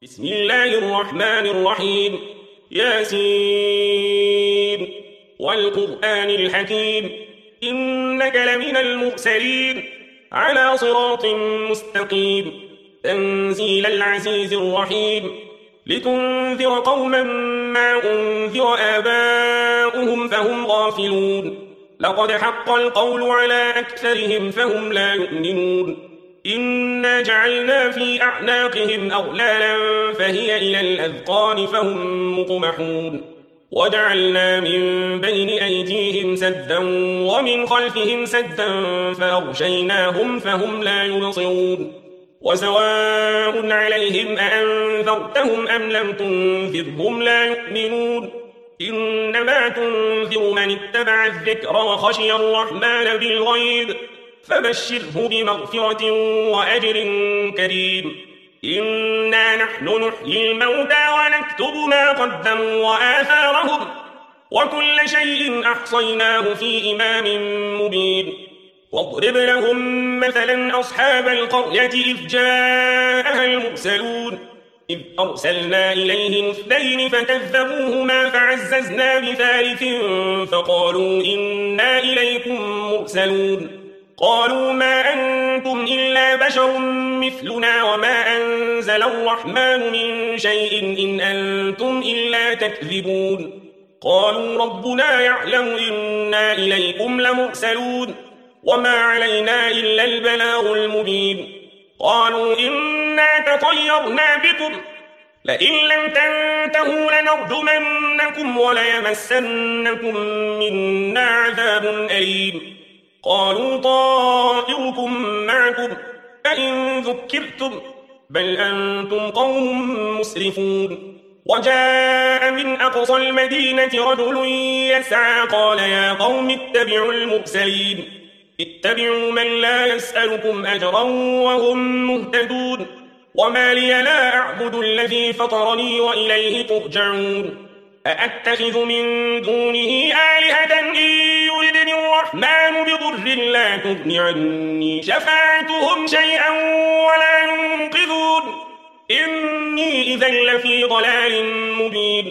بسم الله الرحمن الرحيم. ياسين والقرآن الحكيم إنك لمن المرسلين على صراط مستقيم تنزيل العزيز الرحيم لتنذر قوما ما أنذر آباؤهم فهم غافلون لقد حق القول على أكثرهم فهم لا يؤمنون إنا جعلنا في أعناقهم أغلالا فهي إلى الأذقان فهم مقمحون وجعلنا من بين أيديهم سدا ومن خلفهم سدا فأغشيناهم فهم لا يبصرون وسواء عليهم أأنذرتهم أم لم تنذرهم لا يؤمنون إنما تنذر من اتبع الذكر وخشي الرحمن بالغيب فبشره بمغفرة وأجر كريم. إنا نحن نحيي الموتى ونكتب ما قدموا وآثارهم وكل شيء أحصيناه في إمام مبين. واضرب لهم مثلا أصحاب القرية إذ جاءها المرسلون إذ أرسلنا إليهم اثنين فكذبوهما فعززنا بثالث فقالوا إنا إليكم مرسلون قالوا ما أنتم إلا بشر مثلنا وما أنزل الرحمن من شيء إن أنتم إلا تكذبون قالوا ربنا يعلم إنا إليكم لمرسلون وما علينا إلا البلاغ المبين. قالوا إنا تطيرنا بكم لئن لم تنتهوا لنرجمنكم وليمسنكم منا عذاب أليم. قالوا طائركم معكم أئن ذكرتم بل أنتم قوم مسرفون. وجاء من أقصى المدينة رجل يسعى قال يا قوم اتبعوا المرسلين اتبعوا من لا يسألكم أجرا وهم مهتدون وما لي لا أعبد الذي فطرني وإليه ترجعون أأتخذ من دونه آلهة إن يردني الرحمن بضر لا تغن عني شفاعتهم شيئا ولا ينقذون إني إذا لفي ضلال مبين.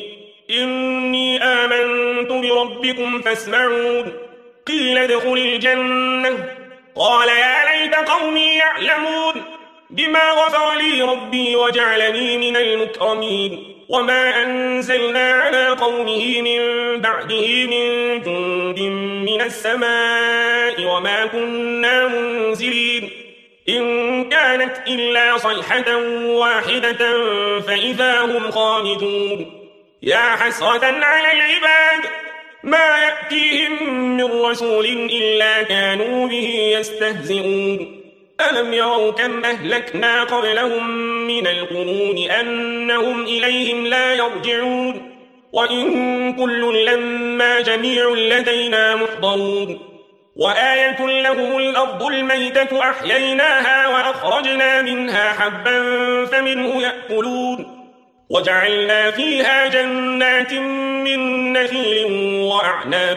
إني آمنت بربكم فاسمعون قيل ادخل الجنة قال يا ليت قومي يعلمون بما غفر لي ربي وجعلني من المكرمين. وما أنزلنا على قومه من بعده من جند من السماء وما كنا منزلين إن كانت إلا صيحة واحدة فإذا هم خامدون. يا حسرة على العباد ما يأتيهم من رسول إلا كانوا به يستهزئون. ألم يروا كم أهلكنا قبلهم من القرون أنهم إليهم لا يرجعون وإن كل لما جميع لدينا محضرون. وآية لهم الأرض الميتة أحييناها وأخرجنا منها حبا فمنه يأكلون وجعلنا فيها جنات من نخيل وأعناب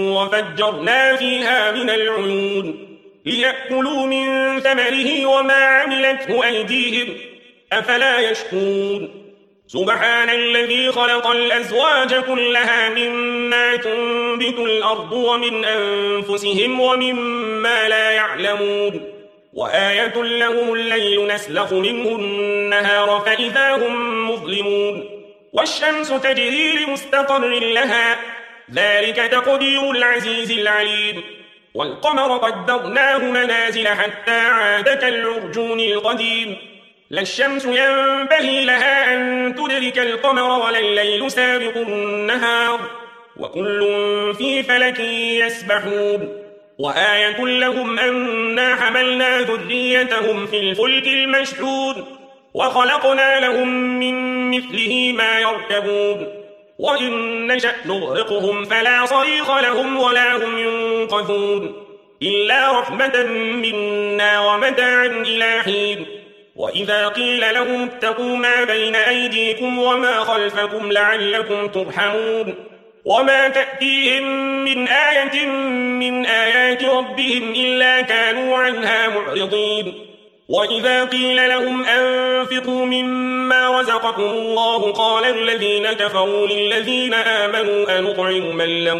وفجرنا فيها من العيون ليأكلوا من ثمره وما عملته أيديهم أفلا يشكرون. سبحان الذي خلق الأزواج كلها مما تنبت الأرض ومن أنفسهم ومما لا يعلمون. وآية لهم الليل نسلخ منه النهار فإذا هم مظلمون والشمس تجري لمستقر لها ذلك تقدير العزيز العليم. والقمر قدرناه منازل حتى عاد كالعرجون القديم لا الشمس ينبغي لها أن تدرك القمر ولا الليل سابق النهار وكل في فلك يسبحون. وآية لهم أنا حملنا ذريتهم في الفلك المشحون وخلقنا لهم من مثله ما يركبون وإن نشأ نغرقهم فلا صريخ لهم ولا هم ينقذون إلا رحمة منا ومتاعا إلى حين. وإذا قيل لهم اتقوا ما بين أيديكم وما خلفكم لعلكم ترحمون وما تأتيهم من آية من آيات ربهم إلا كانوا عنها معرضين وإذا قيل لهم أنفقوا مما رزقكم الله قال الذين كفروا للذين آمنوا أنطعم من لو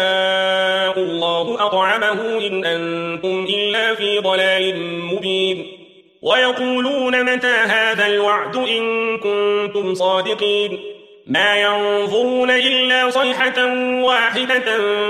يشاء الله أطعمه إن أنتم إلا في ضلال مبين ويقولون متى هذا الوعد إن كنتم صادقين ما ينظرون إلا صيحة واحدة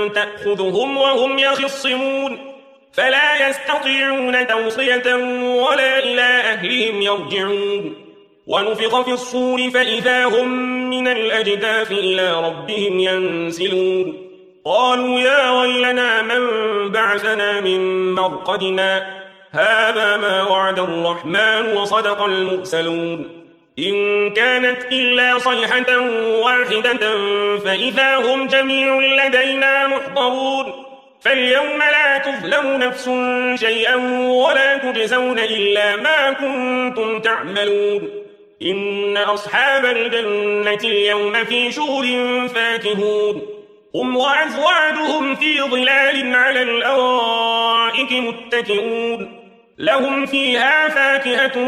تأخذهم وهم يخصمون فلا يستطيعون توصية ولا إلى أهلهم يرجعون ونفخ في الصور فإذا هم من الأجداث إلى ربهم ينسلون قالوا يا ويلنا من بعثنا من مرقدنا هذا ما وعد الرحمن وصدق المرسلون إن كانت إلا صيحة واحدة فإذا هم جميع لدينا محضرون فاليوم لا تظلم نفس شيئا ولا تجزون إلا ما كنتم تعملون إن أصحاب الجنة اليوم في شغل فاكهون هم وأزواجهم في ظلال على الأرائك متكئون لهم فيها فاكهة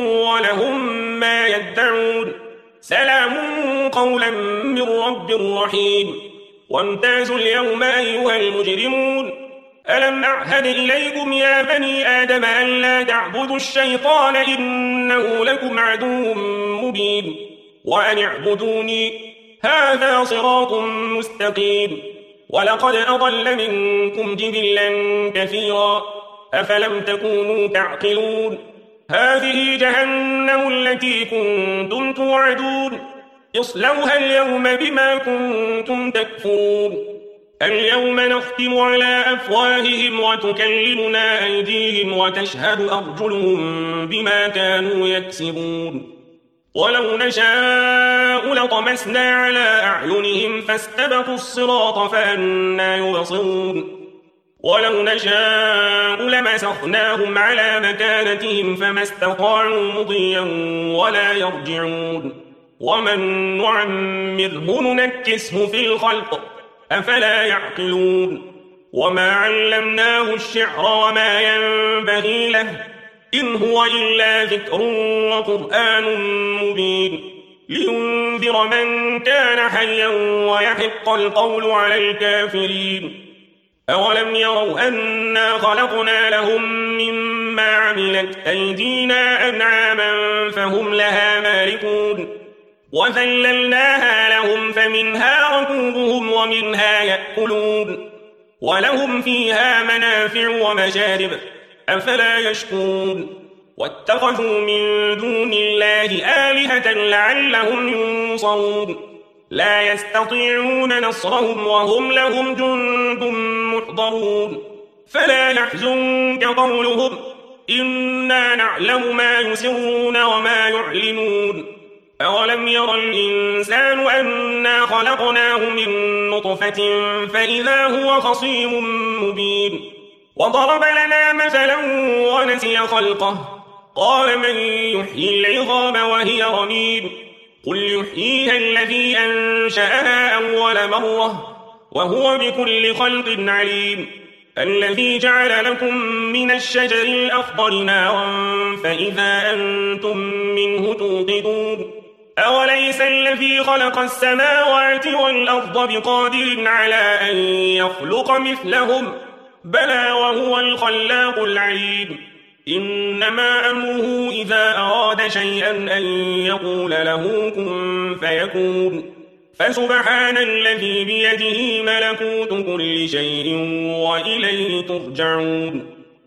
ولهم ما يدعون سلام قولا من رب رحيم وامتازوا اليوم أيها المجرمون ألم أعهد إليكم يا بني آدم أن لا تعبدوا الشيطان إنه لكم عدو مبين وأن اعبدوني هذا صراط مستقيم ولقد أضل منكم جبلا كثيرا أفلم تكونوا تعقلون هذه جهنم التي كنتم توعدون اصلوها اليوم بما كنتم تكفرون اليوم نختم على أفواههم وتكلمنا أيديهم وتشهد أرجلهم بما كانوا يكسبون ولو نشاء لطمسنا على أعينهم فاستبقوا الصراط فأنى يبصرون ولو نشاء لمسخناهم على مكانتهم فما استطاعوا مضيا ولا يرجعون ومن نعمره ننكسه في الخلق أفلا يعقلون وما علمناه الشعر وما ينبغي له إن هو إلا ذكر وقرآن مبين لينذر من كان حيا ويحق القول على الكافرين أولم يروا أنا خلقنا لهم مما عملت أيدينا أنعاما فهم لها مالكون وذللناها لهم فمنها ركوبهم ومنها يأكلون ولهم فيها منافع ومشارب أفلا يشكرون واتخذوا من دون الله آلهة لعلهم ينصرون لا يستطيعون نصرهم وهم لهم جند محضرون فلا يحزنك قولهم إنا نعلم ما يسرون وما يعلنون أولم ير الإنسان أنا خلقناه من نطفة فإذا هو خصيم مبين وضرب لنا مثلا ونسي خلقه قال من يحيي العظام وهي رميم قل يحييها الذي أنشأها أول مرة وهو بكل خلق عليم الذي جعل لكم من الشجر الأخضر نارا فإذا أنتم منه توقدون أوليس الذي خلق السماوات والأرض بقادر على أن يخلق مثلهم بلى وهو الخلاق العليم إنما أمره إذا أراد شيئا أن يقول له كن فيكون فسبحان الذي بيده ملكوت كل شيء وإليه ترجعون